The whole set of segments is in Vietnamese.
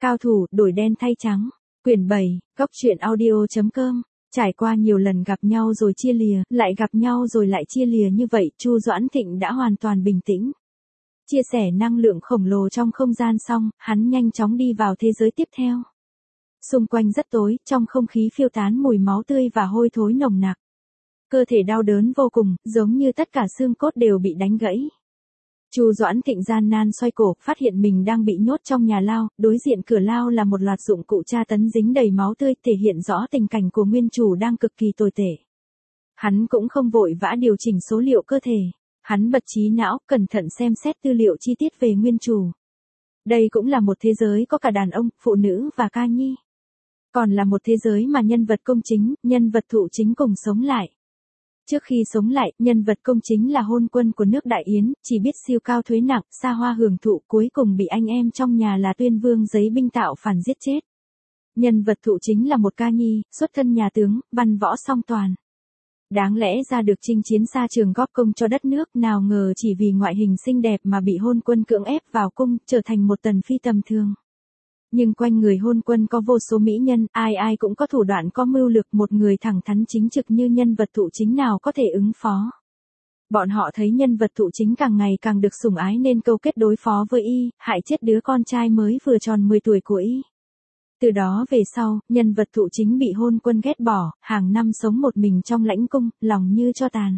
Cao thủ, đổi đen thay trắng. Quyển 7, Góc truyện audio.com. Trải qua nhiều lần gặp nhau rồi chia lìa, lại gặp nhau rồi lại chia lìa như vậy, Chu Doãn Thịnh đã hoàn toàn bình tĩnh. Chia sẻ năng lượng khổng lồ trong không gian xong, hắn nhanh chóng đi vào thế giới tiếp theo. Xung quanh rất tối, trong không khí phiêu tán mùi máu tươi và hôi thối nồng nặc. Cơ thể đau đớn vô cùng, giống như tất cả xương cốt đều bị đánh gãy. Chu Doãn Thịnh gian nan xoay cổ, phát hiện mình đang bị nhốt trong nhà lao, đối diện cửa lao là một loạt dụng cụ tra tấn dính đầy máu tươi, thể hiện rõ tình cảnh của nguyên chủ đang cực kỳ tồi tệ. Hắn cũng không vội vã điều chỉnh số liệu cơ thể, hắn bật trí não, cẩn thận xem xét tư liệu chi tiết về nguyên chủ. Đây cũng là một thế giới có cả đàn ông, phụ nữ và ca nhi. Còn là một thế giới mà nhân vật công chính, nhân vật thụ chính cùng sống lại. Trước khi sống lại, nhân vật công chính là hôn quân của nước Đại Yến, chỉ biết siêu cao thuế nặng, xa hoa hưởng thụ, cuối cùng bị anh em trong nhà là Tuyên Vương giấy binh tạo phản giết chết. Nhân vật thụ chính là một ca nhi, xuất thân nhà tướng, văn võ song toàn. Đáng lẽ ra được chinh chiến xa trường góp công cho đất nước, nào ngờ chỉ vì ngoại hình xinh đẹp mà bị hôn quân cưỡng ép vào cung, trở thành một tần phi tầm thường. Nhưng quanh người hôn quân có vô số mỹ nhân, ai ai cũng có thủ đoạn có mưu lược, một người thẳng thắn chính trực như nhân vật thụ chính nào có thể ứng phó. Bọn họ thấy nhân vật thụ chính càng ngày càng được sủng ái nên câu kết đối phó với y, hại chết đứa con trai mới vừa tròn 10 tuổi của y. Từ đó về sau, nhân vật thụ chính bị hôn quân ghét bỏ, hàng năm sống một mình trong lãnh cung, lòng như tro tàn.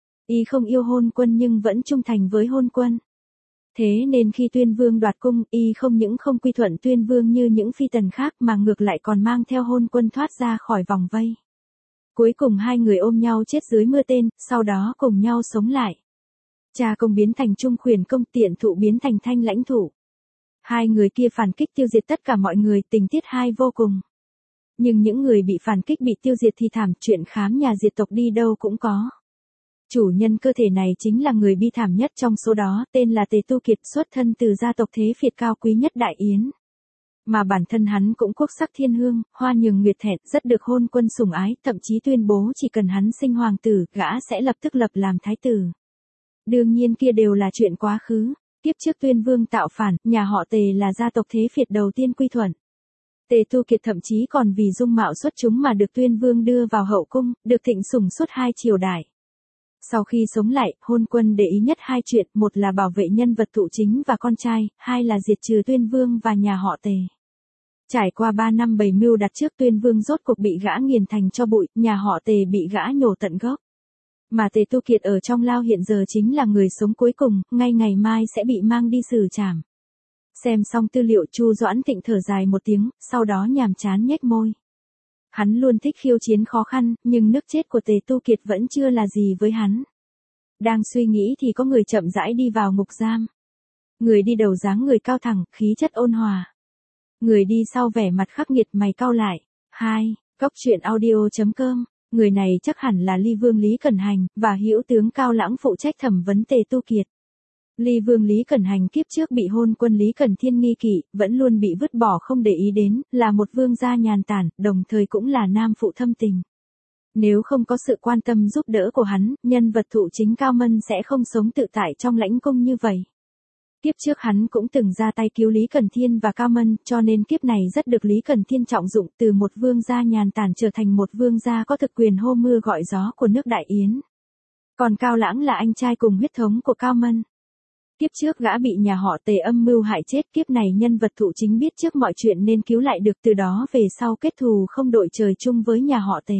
Y không yêu hôn quân nhưng vẫn trung thành với hôn quân. Thế nên khi Tuyên Vương đoạt cung, y không những không quy thuận Tuyên Vương như những phi tần khác mà ngược lại còn mang theo hôn quân thoát ra khỏi vòng vây. Cuối cùng hai người ôm nhau chết dưới mưa tên, sau đó cùng nhau sống lại. Cha công biến thành trung khuyển công, tiện thụ biến thành thanh lãnh thủ. Hai người kia phản kích tiêu diệt tất cả mọi người, tình tiết hay vô cùng. Nhưng những người bị phản kích bị tiêu diệt thì thảm, chuyện khám nhà diệt tộc đi đâu cũng có. Chủ nhân cơ thể này chính là người bi thảm nhất trong số đó, tên là Tề Tu Kiệt, xuất thân từ gia tộc thế Việt cao quý nhất Đại Yến. Mà bản thân hắn cũng quốc sắc thiên hương, hoa nhường nguyệt thẹn, rất được hôn quân sủng ái, thậm chí tuyên bố chỉ cần hắn sinh hoàng tử, gã sẽ lập tức lập làm thái tử. Đương nhiên kia đều là chuyện quá khứ. Tiếp trước Tuyên Vương tạo phản, nhà họ Tề là gia tộc thế Việt đầu tiên quy thuận. Tề Tu Kiệt thậm chí còn vì dung mạo xuất chúng mà được Tuyên Vương đưa vào hậu cung, được thịnh sủng suốt 2 triều đại. Sau khi sống lại, hôn quân để ý nhất 2 chuyện, một là bảo vệ nhân vật thụ chính và con trai, 2 là diệt trừ Tuyên Vương và nhà họ Tề. Trải qua 3 năm bày mưu đặt trước, Tuyên Vương rốt cuộc bị gã nghiền thành tro bụi, nhà họ Tề bị gã nhổ tận gốc. Mà Tề Tu Kiệt ở trong lao hiện giờ chính là người sống cuối cùng, ngay ngày mai sẽ bị mang đi xử trảm. Xem xong tư liệu, Chu Doãn Thịnh thở dài một tiếng, sau đó nhàm chán nhếch môi. Hắn luôn thích khiêu chiến khó khăn, nhưng nước chết của Tề Tu Kiệt vẫn chưa là gì với hắn. Đang suy nghĩ thì có người chậm rãi đi vào ngục giam. Người đi đầu dáng người cao thẳng, khí chất ôn hòa. Người đi sau vẻ mặt khắc nghiệt, mày cau lại. 2. Góc truyện audio.com. Người này chắc hẳn là Ly Vương Lý Cẩn Hành, và hữu tướng Cao Lãng phụ trách thẩm vấn Tề Tu Kiệt. Ly Vương Lý Cẩn Hành kiếp trước bị hôn quân Lý Cẩn Thiên nghi kỵ, vẫn luôn bị vứt bỏ không để ý đến, là một vương gia nhàn tản, đồng thời cũng là nam phụ thâm tình. Nếu không có sự quan tâm giúp đỡ của hắn, nhân vật thụ chính Cao Mân sẽ không sống tự tại trong lãnh cung như vậy. Kiếp trước hắn cũng từng ra tay cứu Lý Cẩn Thiên và Cao Mân, cho nên kiếp này rất được Lý Cẩn Thiên trọng dụng, từ một vương gia nhàn tản trở thành một vương gia có thực quyền hô mưa gọi gió của nước Đại Yến. Còn Cao Lãng là anh trai cùng huyết thống của Cao Mân. Kiếp trước gã bị nhà họ Tề âm mưu hại chết, kiếp này nhân vật thụ chính biết trước mọi chuyện nên cứu lại được, từ đó về sau kết thù không đội trời chung với nhà họ Tề.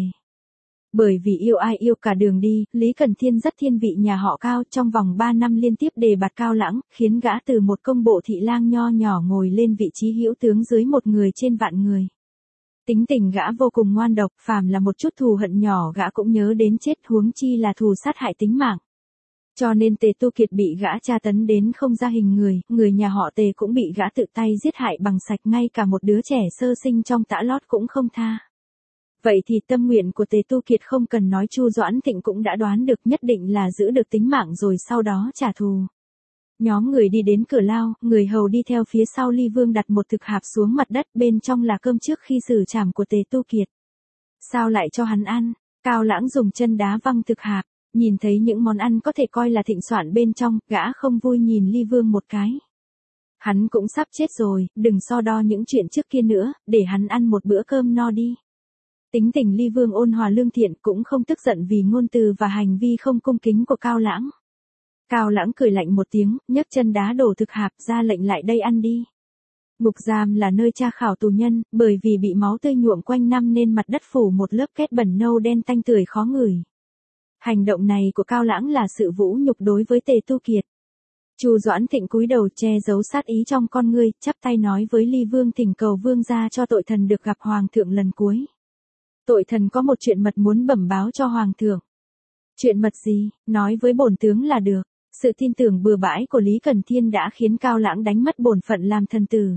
Bởi vì yêu ai yêu cả đường đi, Lý Cẩn Thiên rất thiên vị nhà họ Cao, trong vòng 3 năm liên tiếp đề bạt Cao Lãng, khiến gã từ một công bộ thị lang nho nhỏ ngồi lên vị trí hữu tướng dưới một người trên vạn người. Tính tình gã vô cùng ngoan độc, phàm là một chút thù hận nhỏ gã cũng nhớ đến chết, huống chi là thù sát hại tính mạng. Cho nên Tề Tu Kiệt bị gã tra tấn đến không ra hình người, người nhà họ Tề cũng bị gã tự tay giết hại bằng sạch, ngay cả một đứa trẻ sơ sinh trong tã lót cũng không tha. Vậy thì tâm nguyện của Tề Tu Kiệt không cần nói, Chu Doãn Thịnh cũng đã đoán được, nhất định là giữ được tính mạng rồi sau đó trả thù. Nhóm người đi đến cửa lao, người hầu đi theo phía sau. Ly Vương đặt một thực hạp xuống mặt đất, bên trong là cơm trước khi xử trảm của Tề Tu Kiệt. Sao lại cho hắn ăn? Cao Lãng dùng chân đá văng thực hạp, nhìn thấy những món ăn có thể coi là thịnh soạn bên trong, gã không vui nhìn Ly Vương một cái. Hắn cũng sắp chết rồi, đừng so đo những chuyện trước kia nữa, để hắn ăn một bữa cơm no đi. Tính tình Ly Vương ôn hòa lương thiện, cũng không tức giận vì ngôn từ và hành vi không cung kính của Cao Lãng. Cao Lãng cười lạnh một tiếng, nhấc chân đá đổ thực hạp, ra lệnh lại đây ăn đi. Ngục giam là nơi tra khảo tù nhân, bởi vì bị máu tươi nhuộm quanh năm nên mặt đất phủ một lớp kết bẩn nâu đen tanh tưởi khó ngửi. Hành động này của Cao Lãng là sự vũ nhục đối với Tề Tu Kiệt. Chu Doãn Thịnh cúi đầu che giấu sát ý trong con ngươi, chắp tay nói với Ly Vương thỉnh cầu vương gia cho tội thần được gặp hoàng thượng lần cuối. Tội thần có một chuyện mật muốn bẩm báo cho hoàng thượng. Chuyện mật gì, nói với bổn tướng là được. Sự tin tưởng bừa bãi của Lý Cần Thiên đã khiến Cao Lãng đánh mất bổn phận làm thần tử.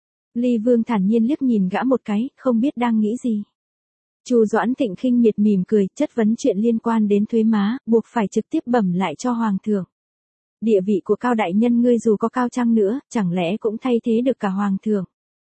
Ly Vương thản nhiên liếc nhìn gã một cái, không biết đang nghĩ gì. Chu Doãn Thịnh khinh miệt mỉm cười, chất vấn chuyện liên quan đến thuế má, buộc phải trực tiếp bẩm lại cho hoàng thượng. Địa vị của Cao đại nhân ngươi dù có cao chăng nữa, chẳng lẽ cũng thay thế được cả hoàng thượng.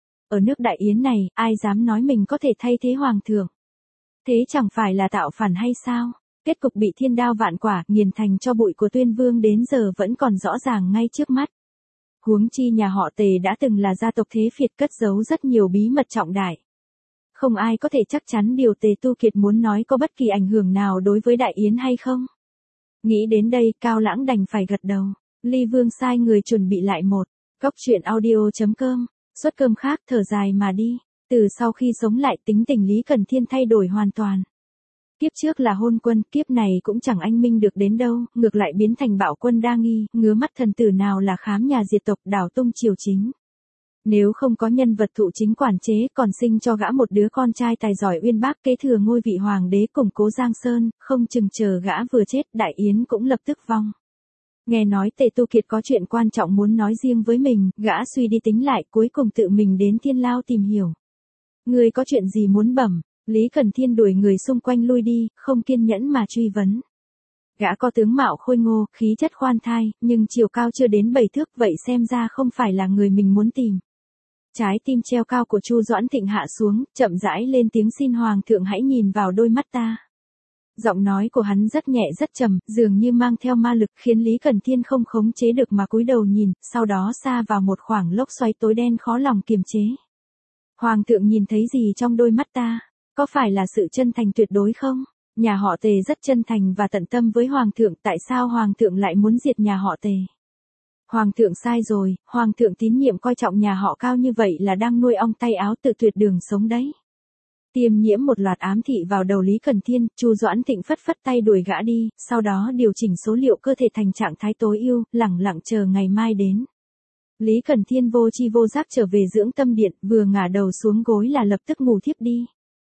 Ở nước Đại Yến này, ai dám nói mình có thể thay thế hoàng thượng. Thế chẳng phải là tạo phản hay sao? Kết cục bị thiên đao vạn quả, nghiền thành cho bụi của Tuyên Vương đến giờ vẫn còn rõ ràng ngay trước mắt. Huống chi nhà họ Tề đã từng là gia tộc thế phiệt cất giấu rất nhiều bí mật trọng đại. Không ai có thể chắc chắn điều Tề Tu Kiệt muốn nói có bất kỳ ảnh hưởng nào đối với Đại Yến hay không. Nghĩ đến đây, Cao Lãng đành phải gật đầu. Ly Vương sai người chuẩn bị lại một góc truyện audio.com, suất cơm khác thở dài mà đi. Từ sau khi sống lại, tính tình Lý Cần Thiên thay đổi hoàn toàn. Kiếp trước là hôn quân, kiếp này cũng chẳng anh minh được đến đâu, ngược lại biến thành bạo quân đa nghi, ngứa mắt thần tử nào là khám nhà diệt tộc, đảo tung triều chính. Nếu không có nhân vật thụ chính quản chế, còn sinh cho gã một đứa con trai tài giỏi uyên bác kế thừa ngôi vị hoàng đế củng cố Giang Sơn, không chừng chờ gã vừa chết, Đại Yến cũng lập tức vong. Nghe nói Tề Tu Kiệt có chuyện quan trọng muốn nói riêng với mình, gã suy đi tính lại, cuối cùng tự mình đến Thiên Lao tìm hiểu. Ngươi có chuyện gì muốn bẩm? Lý Cần Thiên đuổi người xung quanh lui đi, không kiên nhẫn mà truy vấn. Gã có tướng mạo khôi ngô, khí chất khoan thai, nhưng chiều cao chưa đến 7 thước, vậy xem ra không phải là người mình muốn tìm. Trái tim treo cao của Chu Doãn Thịnh hạ xuống, chậm rãi lên tiếng xin hoàng thượng hãy nhìn vào đôi mắt ta. Giọng nói của hắn rất nhẹ rất trầm, dường như mang theo ma lực khiến Lý Cần Thiên không khống chế được mà cúi đầu nhìn, sau đó sa vào một khoảng lốc xoáy tối đen khó lòng kiềm chế. Hoàng thượng nhìn thấy gì trong đôi mắt ta? Có phải là sự chân thành tuyệt đối không? Nhà họ Tề rất chân thành và tận tâm với hoàng thượng, tại sao hoàng thượng lại muốn diệt nhà họ Tề? Hoàng thượng sai rồi, hoàng thượng tín nhiệm coi trọng nhà họ Cao như vậy là đang nuôi ong tay áo tự tuyệt đường sống đấy. Tiêm nhiễm một loạt ám thị vào đầu Lý Cần Thiên, Chu Doãn Thịnh phất phất tay đuổi gã đi, sau đó điều chỉnh số liệu cơ thể thành trạng thái tối ưu, lẳng lặng chờ ngày mai đến. Lý Cần Thiên vô chi vô giác trở về dưỡng tâm điện, vừa ngả đầu xuống gối là lập tức ngủ thiếp đi.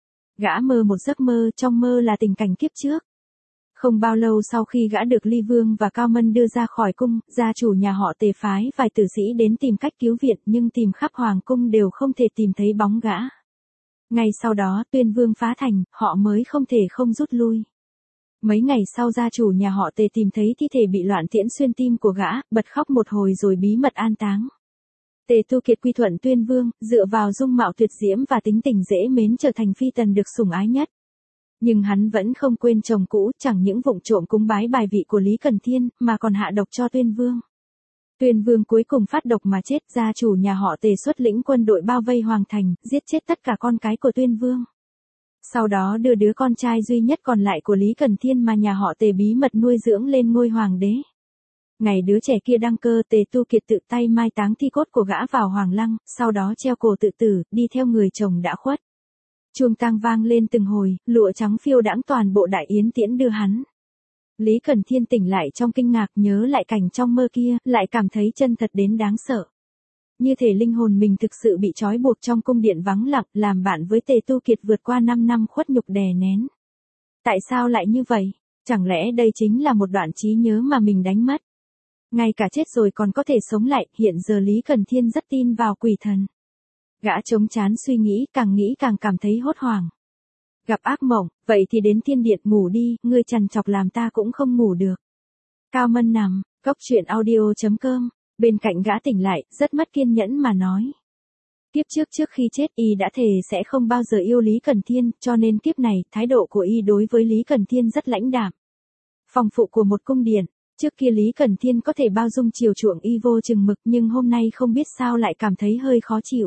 Gã mơ một giấc mơ, trong mơ là tình cảnh kiếp trước. Không bao lâu sau khi gã được Ly Vương và Cao Mân đưa ra khỏi cung, gia chủ nhà họ Tề phái vài tử sĩ đến tìm cách cứu viện, nhưng tìm khắp hoàng cung đều không thể tìm thấy bóng gã. Ngay sau đó Tuyên Vương phá thành, họ mới không thể không rút lui. Mấy ngày sau gia chủ nhà họ Tề tìm thấy thi thể bị loạn tiễn xuyên tim của gã, bật khóc một hồi rồi bí mật an táng. Tề Tu Kiệt quy thuận Tuyên Vương, dựa vào dung mạo tuyệt diễm và tính tình dễ mến trở thành phi tần được sủng ái nhất. Nhưng hắn vẫn không quên chồng cũ, chẳng những vụng trộm cúng bái bài vị của Lý Cần Thiên, mà còn hạ độc cho Tuyên Vương. Tuyên Vương cuối cùng phát độc mà chết, gia chủ nhà họ Tề xuất lĩnh quân đội bao vây hoàng thành, giết chết tất cả con cái của Tuyên Vương. Sau đó đưa đứa con trai duy nhất còn lại của Lý Cần Thiên mà nhà họ Tề bí mật nuôi dưỡng lên ngôi hoàng đế. Ngày đứa trẻ kia đăng cơ, Tề Tu Kiệt tự tay mai táng thi cốt của gã vào hoàng lăng, sau đó treo cổ tự tử, đi theo người chồng đã khuất. Chuông tang vang lên từng hồi, lụa trắng phiêu đãng toàn bộ Đại Yến tiễn đưa hắn. Lý Cần Thiên tỉnh lại trong kinh ngạc, nhớ lại cảnh trong mơ kia, lại cảm thấy chân thật đến đáng sợ. Như thể linh hồn mình thực sự bị trói buộc trong cung điện vắng lặng, làm bạn với Tề Tu Kiệt vượt qua 5 năm khuất nhục đè nén. Tại sao lại như vậy? Chẳng lẽ đây chính là một đoạn trí nhớ mà mình đánh mất? Ngay cả chết rồi còn có thể sống lại, hiện giờ Lý Cần Thiên rất tin vào quỷ thần. Gã chống chán suy nghĩ càng cảm thấy hốt hoảng. Gặp ác mộng, vậy thì đến thiên điện ngủ đi, ngươi trằn trọc làm ta cũng không ngủ được. Cao Mân nằm, góc truyện audio.com, bên cạnh gã tỉnh lại, rất mất kiên nhẫn mà nói. Kiếp trước khi chết y đã thề sẽ không bao giờ yêu Lý Cần Thiên, cho nên kiếp này, thái độ của y đối với Lý Cần Thiên rất lãnh đạm. Phòng phụ của một cung điện, Trước kia Lý Cẩn Thiên có thể bao dung chiều chuộng y vô chừng mực nhưng hôm nay không biết sao lại cảm thấy hơi khó chịu.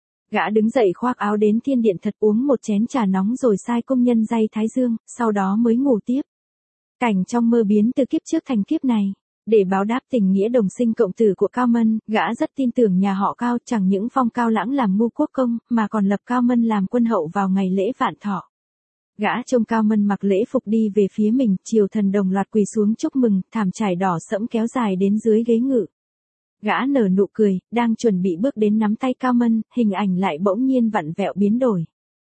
Gã đứng dậy khoác áo đến thiên điện thật uống một chén trà nóng rồi sai công nhân day thái dương, sau đó mới ngủ tiếp. Cảnh trong mơ biến từ kiếp trước thành kiếp này. Để báo đáp tình nghĩa đồng sinh cộng tử của Cao Mân, gã rất tin tưởng nhà họ Cao chẳng những phong Cao Lãng làm ngu quốc công, mà còn lập Cao Mân làm quân hậu vào ngày lễ vạn thọ. Gã trông Cao Mân mặc lễ phục đi về phía mình, triều thần đồng loạt quỳ xuống chúc mừng, thảm trải đỏ sẫm kéo dài đến dưới ghế ngự. Gã nở nụ cười, đang chuẩn bị bước đến nắm tay Cao Mân, hình ảnh lại bỗng nhiên vặn vẹo biến đổi.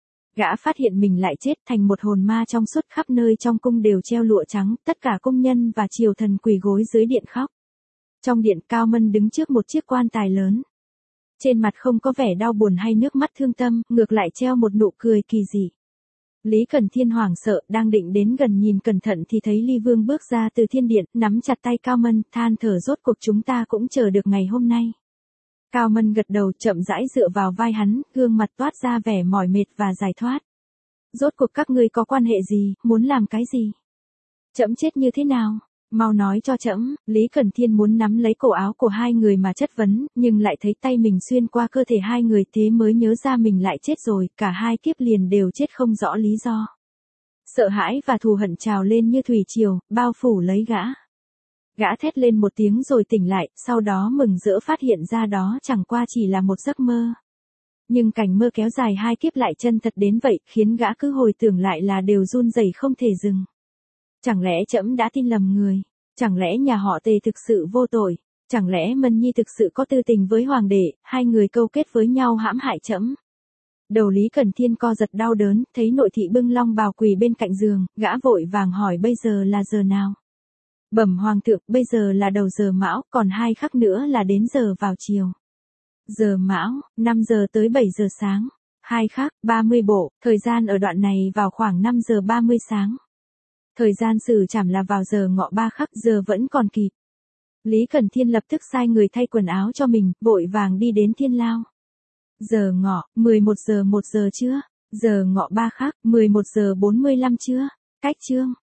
Gã phát hiện mình lại chết thành một hồn ma trong suốt, khắp nơi trong cung đều treo lụa trắng, tất cả công nhân và triều thần quỳ gối dưới điện khóc. Trong điện Cao Mân đứng trước một chiếc quan tài lớn. Trên mặt không có vẻ đau buồn hay nước mắt thương tâm, ngược lại treo một nụ cười kỳ dị. Lý Cẩn Thiên hoảng sợ, đang định đến gần nhìn cẩn thận thì thấy Ly Vương bước ra từ thiên điện, nắm chặt tay Cao Mân, than thở rốt cuộc chúng ta cũng chờ được ngày hôm nay. Cao Mân gật đầu, chậm rãi dựa vào vai hắn, gương mặt toát ra vẻ mỏi mệt và giải thoát. Rốt cuộc các ngươi có quan hệ gì, muốn làm cái gì? Trẫm chết như thế nào? Mau nói cho trẫm. Lý Cẩn Thiên muốn nắm lấy cổ áo của hai người mà chất vấn, nhưng lại thấy tay mình xuyên qua cơ thể hai người, thế mới nhớ ra mình lại chết rồi, cả hai kiếp liền đều chết không rõ lý do. Sợ hãi và thù hận trào lên như thủy triều, bao phủ lấy gã. Gã thét lên một tiếng rồi tỉnh lại, sau đó mừng rỡ phát hiện ra đó chẳng qua chỉ là một giấc mơ. Nhưng cảnh mơ kéo dài hai kiếp lại chân thật đến vậy, khiến gã cứ hồi tưởng lại là đều run rẩy không thể dừng. Chẳng lẽ trẫm đã tin lầm người? Chẳng lẽ nhà họ Tề thực sự vô tội? Chẳng lẽ Mân Nhi thực sự có tư tình với hoàng đệ, hai người câu kết với nhau hãm hại trẫm? Đầu Lý Cẩn Thiên co giật đau đớn, thấy nội thị bưng long bào quỳ bên cạnh giường, gã vội vàng hỏi bây giờ là giờ nào? Bẩm hoàng thượng, bây giờ là đầu giờ mão, còn 2 khắc nữa là đến giờ vào chiều. Giờ mão, 5 giờ tới 7 giờ sáng. 2 khắc, 30 bộ, thời gian ở đoạn này vào khoảng 5 giờ 30 sáng. Thời gian xử trảm là vào giờ ngọ 3 khắc, giờ vẫn còn kịp. Lý Cẩn Thiên lập tức sai người thay quần áo cho mình, vội vàng đi đến thiên lao. Giờ ngọ, 11 giờ 1 giờ chưa? Giờ ngọ 3 khắc, 11 giờ 45 chưa? Cách chương.